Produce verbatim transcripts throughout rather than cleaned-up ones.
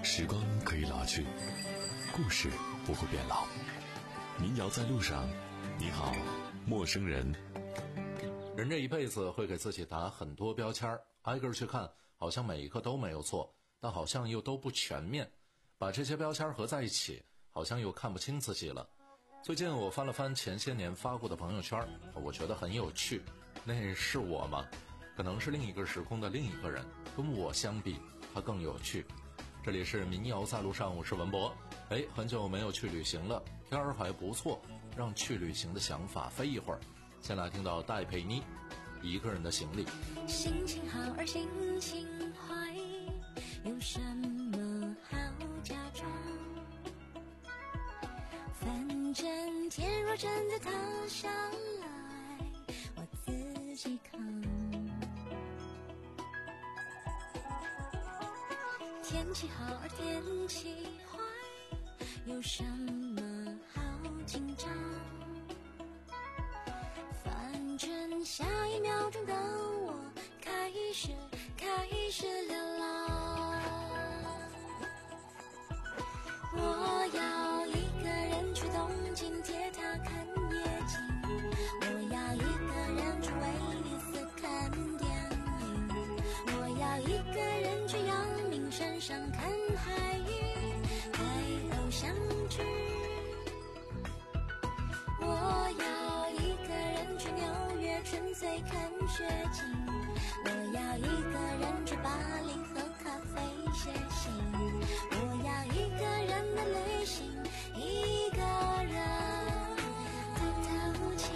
时光可以老去，故事不会变老。民谣在路上，你好，陌生人。 人这一辈子会给自己打很多标签，挨个去看，好像每一个都没有错，但好像又都不全面。把这些标签合在一起，好像又看不清自己了。最近我翻了翻前些年发过的朋友圈，我觉得很有趣。那是我吗？可能是另一个时空的另一个人，跟我相比，他更有趣。这里是民谣在路上，我是文博。哎，很久没有去旅行了，天儿还不错，让去旅行的想法飞一会儿。先来听到戴佩妮一个人的行李。 心情好而心情坏，有什么好假装？反正天若真的塌下来，我自己扛。天气好而天气坏，有什么好紧张？反正下一秒钟的我开始开始流浪。我要一个人去东京铁塔看夜景，我要一个人去威尼斯看电影，我要一个人去阳明山上看海域拍偶像剧，我要一个人去纽约纯粹看雪景，我要一个人去巴黎喝咖啡写信，我要一个人的旅行，一个人在淘气。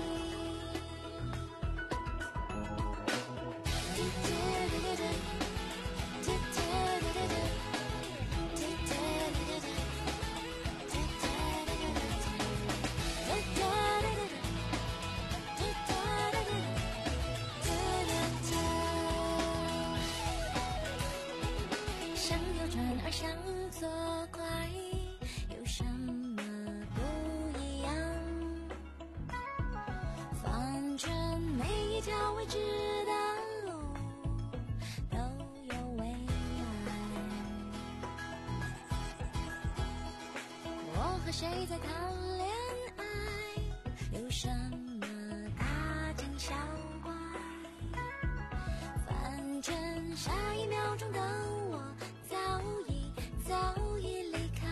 想右转而想左拐，有什么不一样？反正每一条未知的路都有未来。我和谁在谈恋爱，有什么大惊小怪？反正下一秒钟的我早已早已离开。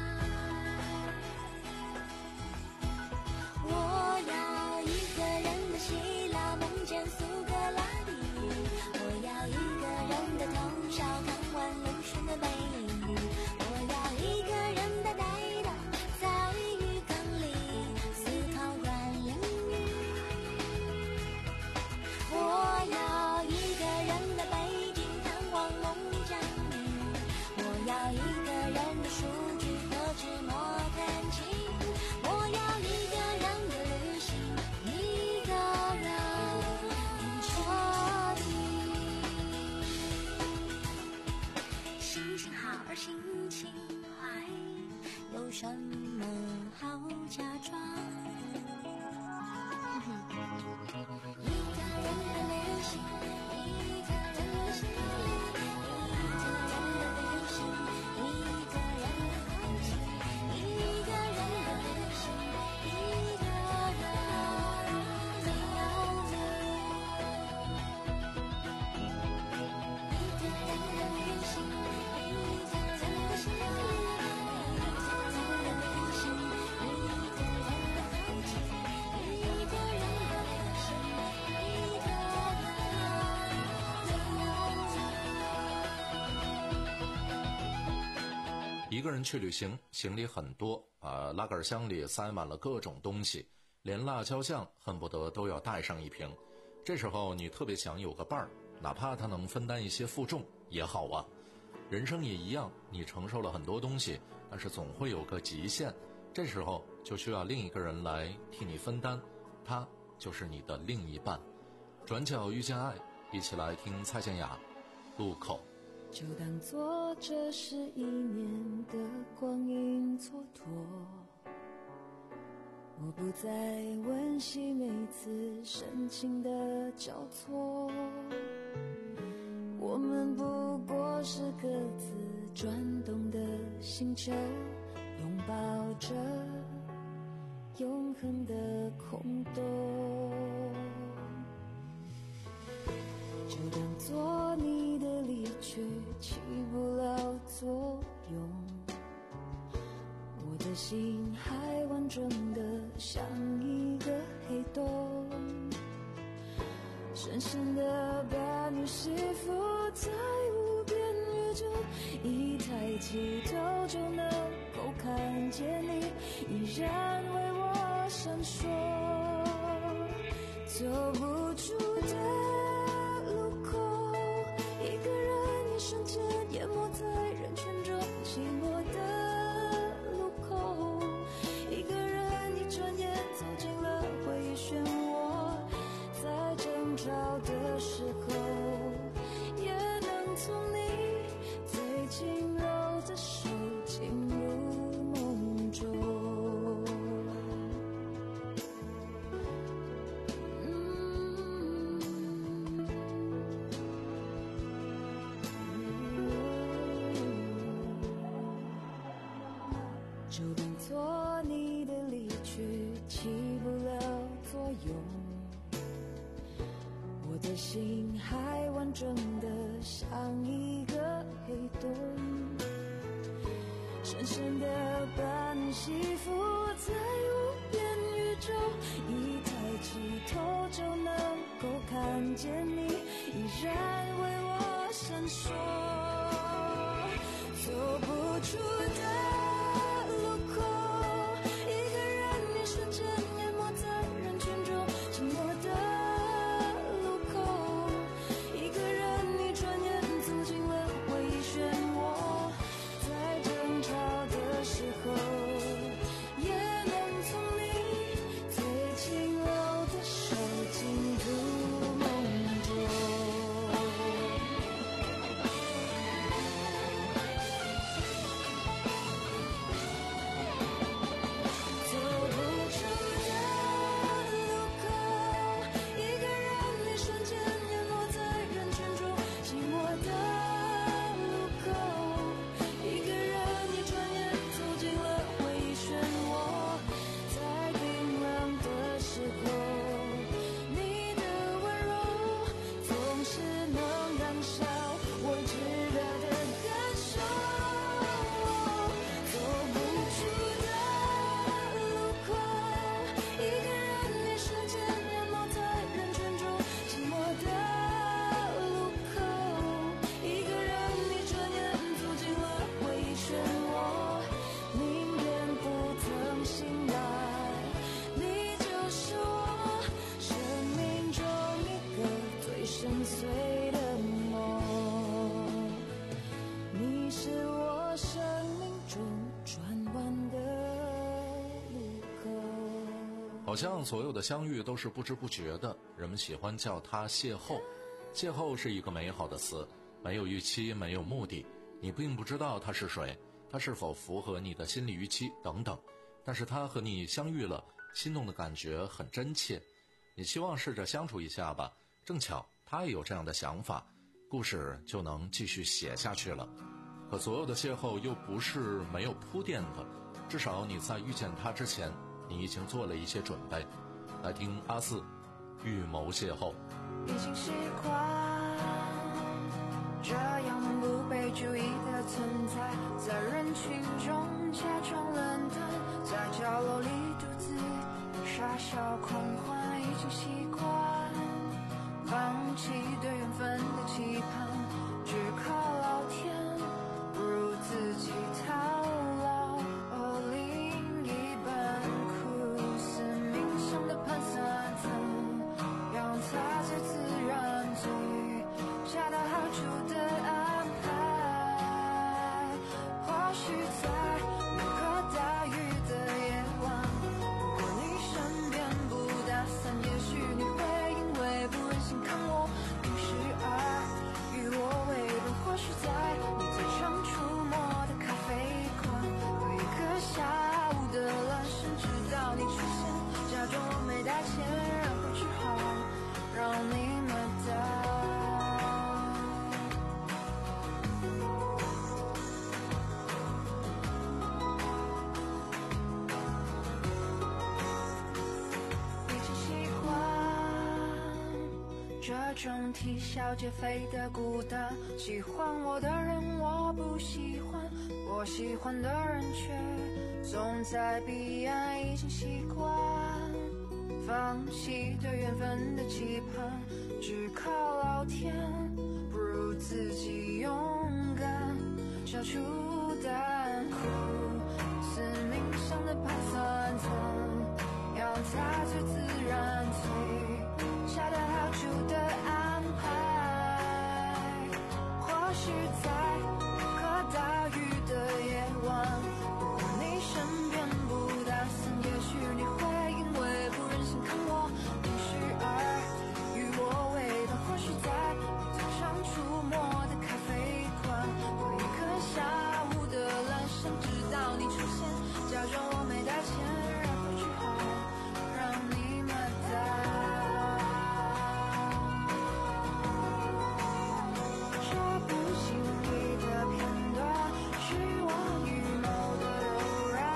我要一个人的希腊梦见苏格拉底，我要一个人的通宵看完流水的背影，我要一个人呆呆的在浴缸里思考软淋雨，我要一个人的北京探望孟姜女，我要一个人的数据和纸墨感情，我要一个人的旅行，一个人彻底。心情好而心情坏，有什么好假装？一个人的旅行，一个人的行李，一个人的旅行，一个人的爱情，一个人的旅行，一个人的样子，一个人的旅行，一个人的行李，一个人的旅行，一个人的爱情，一个人的旅行，一个人的样子。 一个人去旅行，行李很多啊，拉杆箱里塞满了各种东西，连辣椒酱恨不得都要带上一瓶。这时候你特别想有个伴儿，哪怕他能分担一些负重也好啊。人生也一样，你承受了很多东西，但是总会有个极限，这时候就需要另一个人来替你分担，他就是你的另一半。转角遇见爱，一起来听蔡健雅路口。 就当作这是一年的光阴蹉跎，我不再温习每次深情的交错， 我们不过是各自转动的星球，拥抱着永恒的空洞，就当做你的离去起不了作用，我的心还完整的像一个黑洞，深深的把你吸附在无边宇宙，一抬起头就能够看见你，依然为我闪烁，走不出的路口，一个人一瞬间淹没在人群中，寂寞的路口，一个人一转眼走进了回忆漩涡，在争吵的时候也能从你最轻柔的手进入梦中。就当做你的离去起不了作用，我的心还完整的像一个黑洞，深深的把你吸附在无边宇宙，一抬起头就能够看见你，依然为我闪烁，走不出的路口，一个人一瞬间淹没在人群中，寂寞的路口，一个人一转眼走进了回忆漩涡，在争吵的时候也能从你最轻柔的手进入梦中。走不出的路口，一个人一瞬间淹没在人群中，寂寞的路口，一个人一转眼走进了回忆漩涡，在冰冷的时候，你的温柔总是能燃烧我炙热的感受。走不出的路口，一个人一瞬间淹没在人群中，寂寞的路口，一个人一转眼走进了回忆漩涡，宁愿不曾醒来，你就是我生命中一个最深邃的梦，你是我生命中转弯的路口。 好像所有的相遇都是不知不觉的，人们喜欢叫它邂逅。邂逅是一个美好的词，没有预期，没有目的，你并不知道他是谁，他是否符合你的心理预期等等，但是他和你相遇了，心动的感觉很真切，你希望试着相处一下吧，正巧他也有这样的想法，故事就能继续写下去了。可所有的邂逅又不是没有铺垫的，至少你在遇见他之前，你已经做了一些准备。来听阿四预谋邂逅。 已经习惯这样不被注意的存在，在人群中假装冷淡，在角落里独自傻笑狂欢，已经习惯放弃对缘分的期盼，只靠老天不如自己套牢。哦，另一半苦思冥想的盘算，怎让它最自然最恰到好处的安排。或许在某个大雨的夜晚，如果你身边不打伞，也许你会因为不忍心看我，于是爱与我这种啼笑皆非的孤单。喜欢我的人我不喜欢，我喜欢的人却总在彼岸，已经习惯放弃对缘分的期盼，只靠老天，不如自己勇敢消除胆苦思冥想的盘算，怎样才最自然，最恰到好处的安排？或许在个大雨的夜晚，如果你身边不打伞，也许你会因为不忍心看我淋湿而与我为伴。或许在最常出没的咖啡馆，过一个下午的阑珊，直到你出现，假装我没带钱，然后只好让你买单。这不经意的片段，是我预谋的柔软。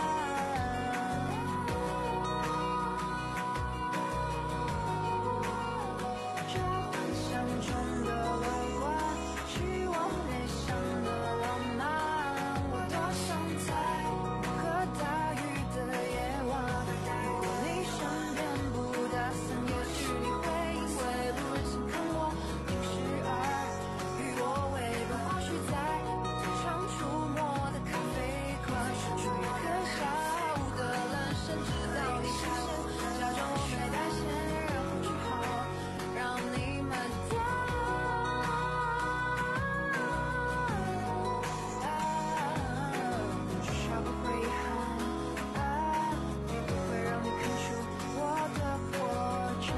这幻想中的乐观，是我内想的浪漫。我多想在个大雨的夜晚，如果你身边不打伞，也许你会因为不忍心看我淋湿而与我为伴。或许在最常出没的咖啡馆，住一个下午的阑珊，直到你出现，假装我没带钱，然后只好让你买单。至少不会遗憾，也不会让你看出我的破绽。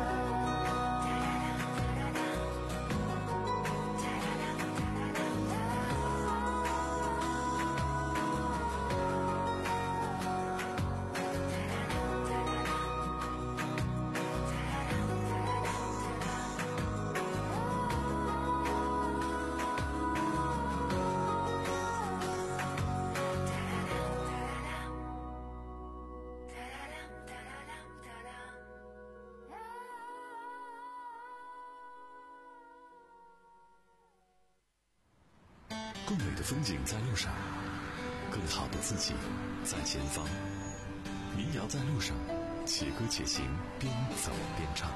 更美的风景在路上，更好的自己在前方。民谣在路上，且歌且行，边走边唱。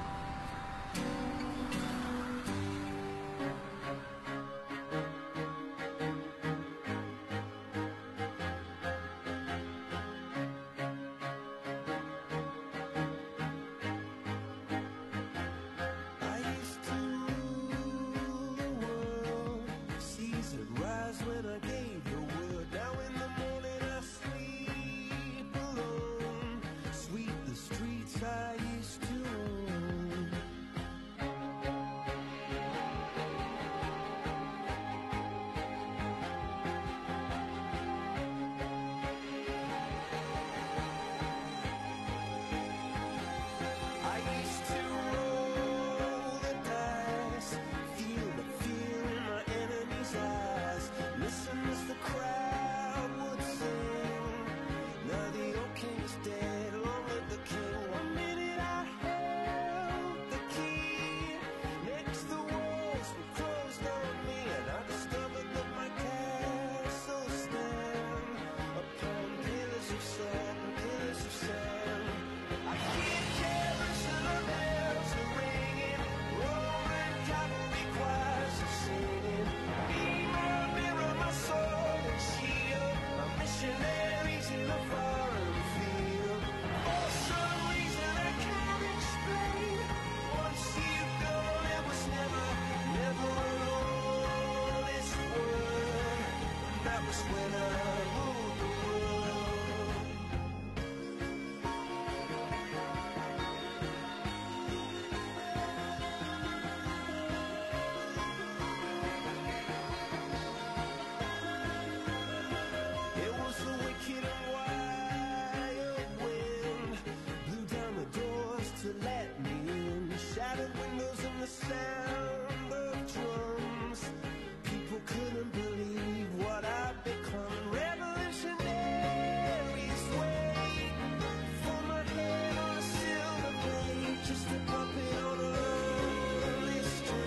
Just a puppet on a lonely string.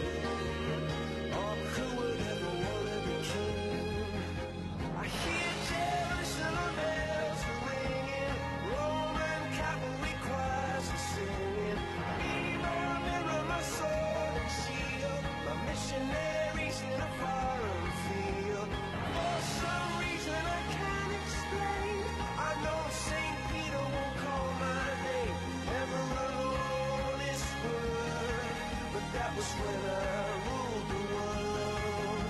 was when I ruled the world.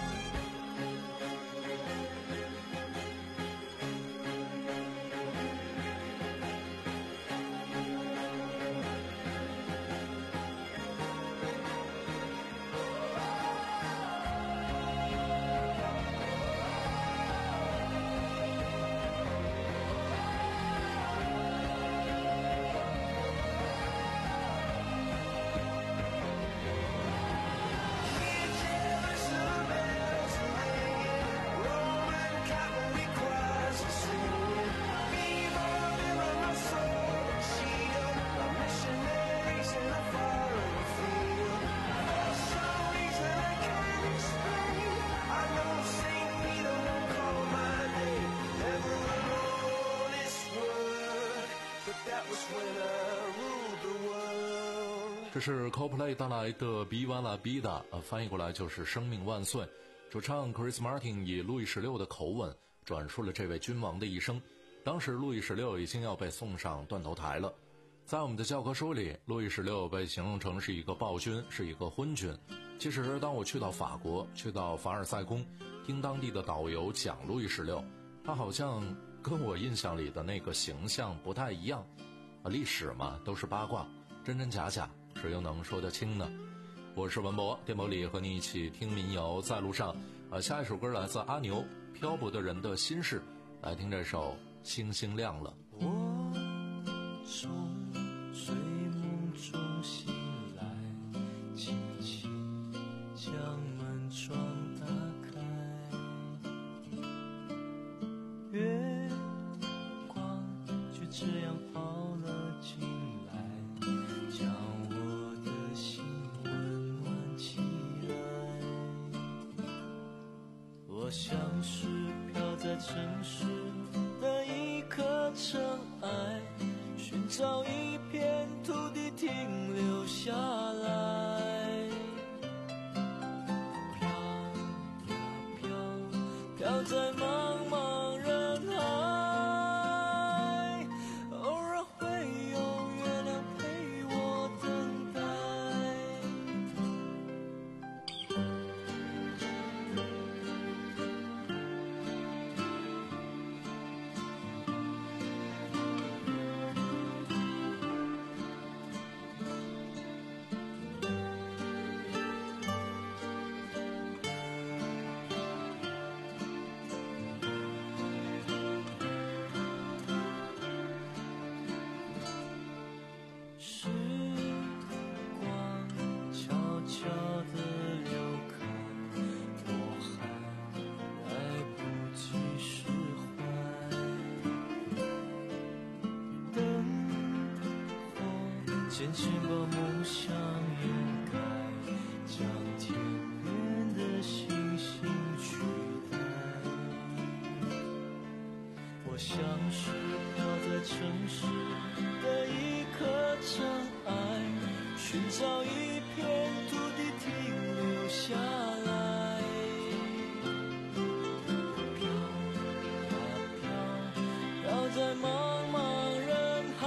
That was when I ruled the world. 这是 Coldplay 带来的 Viva la Vida， 呃，翻译过来就是生命万岁。主唱 Chris Martin 以路易十六的口吻转述了这位君王的一生。当时路易十六已经要被送上断头台了。在我们的教科书里，路易十六被形容成是一个暴君，是一个昏君。其实当我去到法国，去到凡尔赛宫，听当地的导游讲路易十六，他好像跟我印象里的那个形象不太一样。啊，历史嘛，都是八卦，真真假假，谁又能说得清呢？我是文博，电波里和你一起听民谣在路上。呃，下一首歌来自阿牛，《漂泊的人的心事》，来听这首《星星亮了》。 我从睡梦中醒来，轻轻将门窗打开，月光就这样跑了进来，将我的心温暖起来。我像是飘在城市的一颗尘埃，寻找一片土地停留下来，飘呀飘，飘在茫茫人海，偶尔会有月亮陪我等待。时光悄悄地流开，我还来不及释怀。灯火渐渐把梦想掩盖，将天边的星星取代。我像是飘在城市的一颗尘埃，寻找一片土地停留下来，飘啊飘，飘在茫茫人海，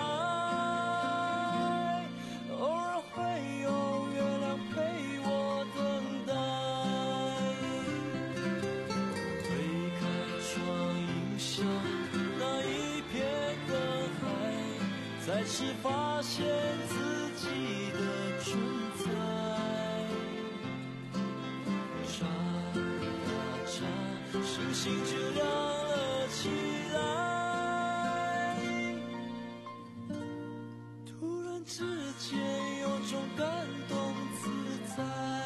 偶尔会有月亮陪我等待。推开窗迎向那一片的海，再次发现自己的存在，眨呀眨，星星就亮了起来，突然之间有种感动自在。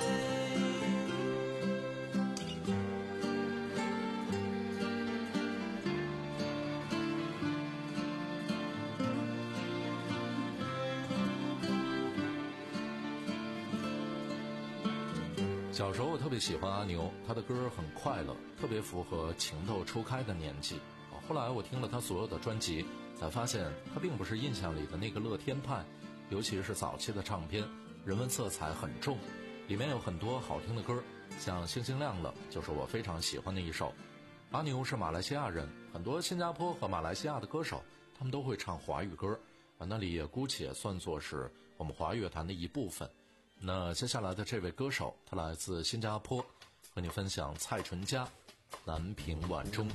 小时候我特别喜欢阿牛，他的歌很快乐，特别符合情窦初开的年纪。后来我听了他所有的专辑，才发现他并不是印象里的那个乐天派，尤其是早期的唱片，人文色彩很重，里面有很多好听的歌，像《星星亮了》就是我非常喜欢的一首。阿牛是马来西亚人，很多新加坡和马来西亚的歌手，他们都会唱华语歌，啊，那里也姑且算作是我们华语乐坛的一部分。 那接下来的这位歌手，他来自新加坡，和你分享蔡淳佳《南屏晚钟》。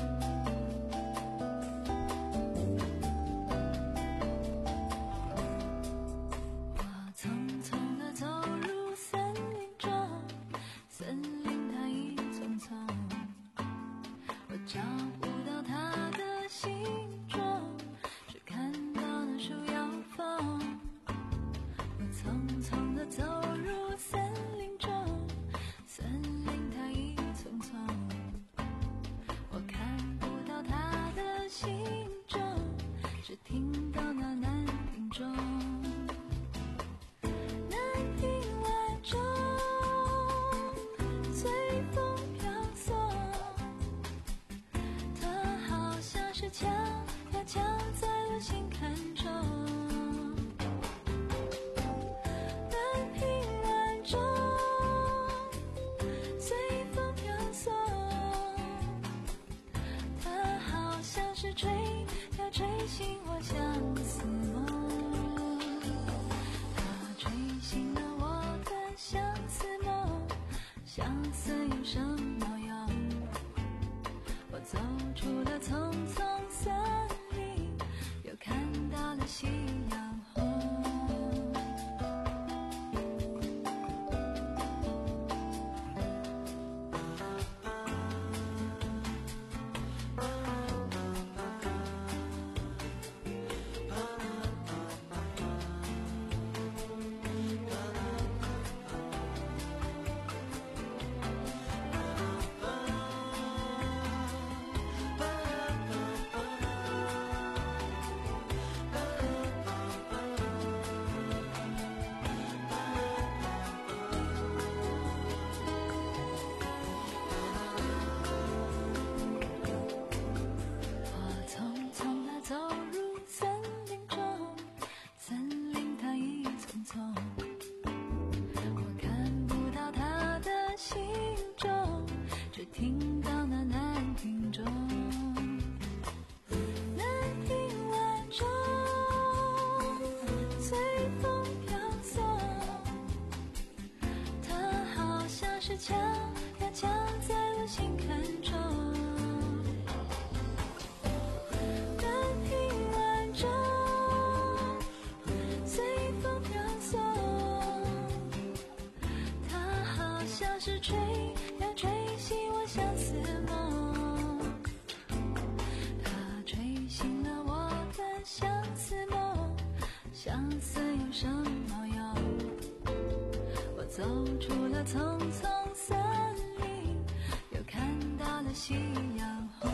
走出了丛丛森林，又看到了夕阳红。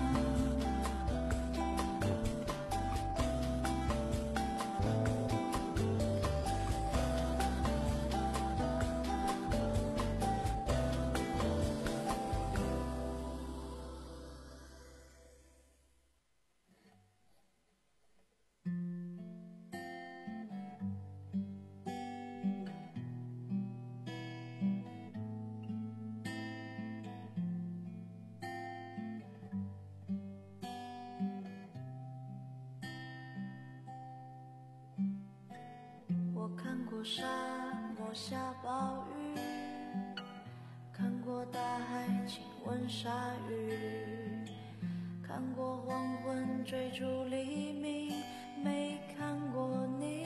沙漠下暴雨，看过大海亲吻鲨鱼，看过黄昏追逐黎明，没看过你。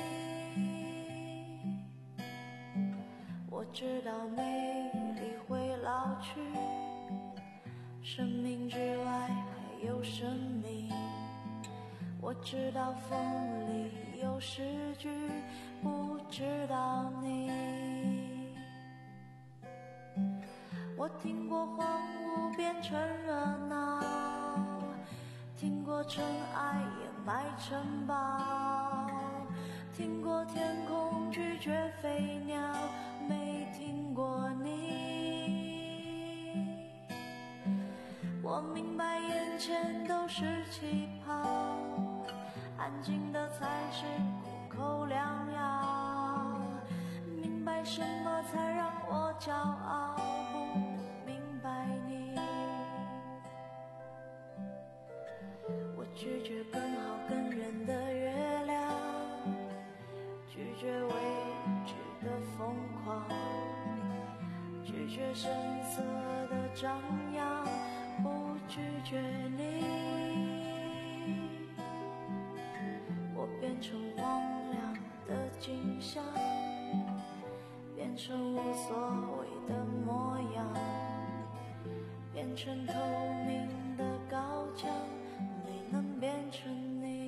我知道美丽会老去，生命之外还有生命。我知道风里有诗句，不知道你。我听过荒芜变成热闹，听过尘埃掩埋城堡，听过天空拒绝飞鸟，没听过你。我明白眼前都是气泡，安静的才是苦口良药，明白什么才让我骄傲，不明白你。我拒绝更好更圆的月亮，拒绝未知的风样不拒绝你。我变成荒凉的景象，变成无所谓的模样，变成透明的高墙，没能变成你。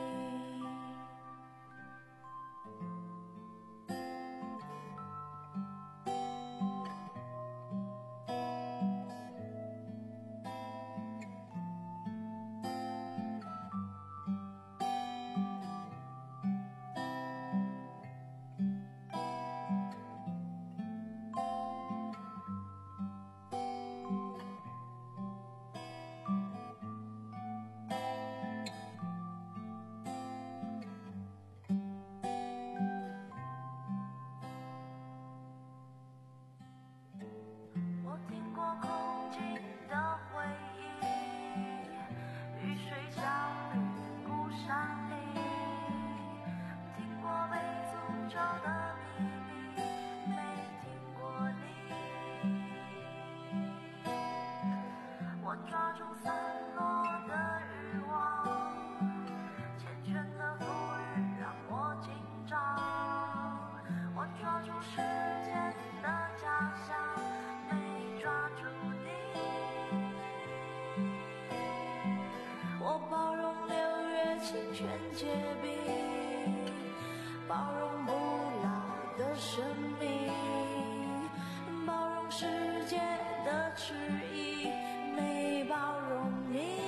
我听过空境的回忆，雨水降临孤山里，听过被诅咒的秘密，没听过你。我抓住散落的欲望，缱绻的浮云让我紧张，我抓住时间的假象，没抓住你。我包容六月清泉结冰，包容不老的生命，包容世界的迟疑，没包容你。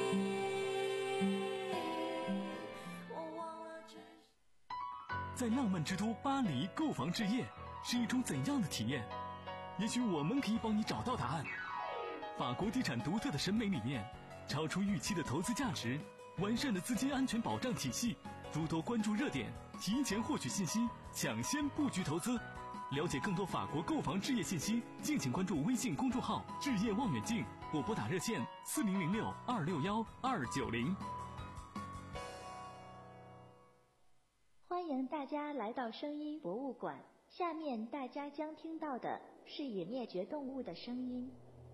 我忘了只在浪漫之都巴黎购房置业是一种怎样的体验？也许我们可以帮你找到答案。法国地产独特的审美理念，超出预期的投资价值，完善的资金安全保障体系，诸多关注热点，提前获取信息，抢先布局投资。了解更多法国购房置业信息，敬请关注微信公众号“置业望远镜”或拨打热线四零零六二六幺二九零。 欢迎大家来到声音博物馆，下面大家将听到的是已灭绝动物的声音。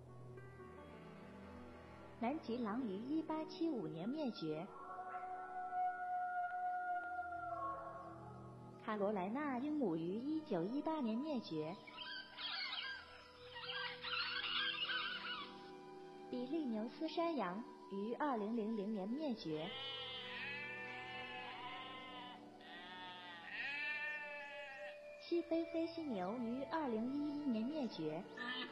南极狼于一八七五年灭绝，卡罗莱纳鹦鹉于一九一八年灭绝，比利牛斯山羊于二零零零年灭绝，西非飞犀牛于二零一一年灭绝。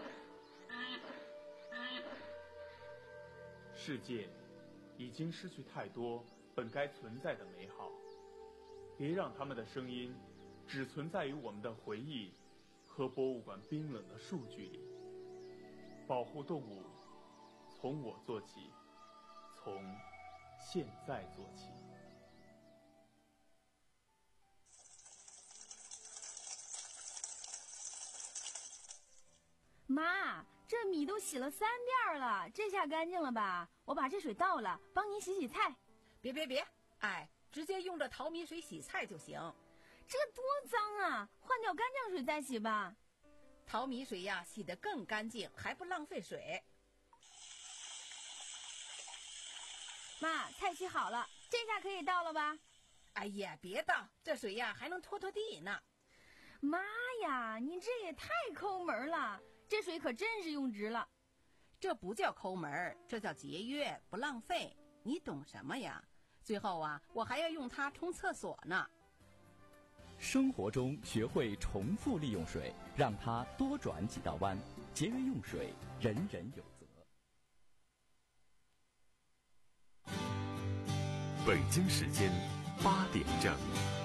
世界已经失去太多本该存在的美好，别让他们的声音只存在于我们的回忆和博物馆冰冷的数据里。保护动物，从我做起，从现在做起。 妈，这米都洗了三遍了，这下干净了吧？我把这水倒了，帮您洗洗菜。 别别别，哎，直接用这淘米水洗菜就行。 这多脏啊，换掉干净水再洗吧。 淘米水呀，洗得更干净，还不浪费水。 妈，菜洗好了，这下可以倒了吧？ 哎呀，别倒，这水呀还能拖拖地呢。 妈呀，你这也太抠门了，这水可真是用值了。 这不叫抠门，这叫节约，不浪费。你懂什么呀？最后啊，我还要用它冲厕所呢。 生活中学会重复利用水，让它多转几道弯，节约用水，人人有责。 北京时间八点整。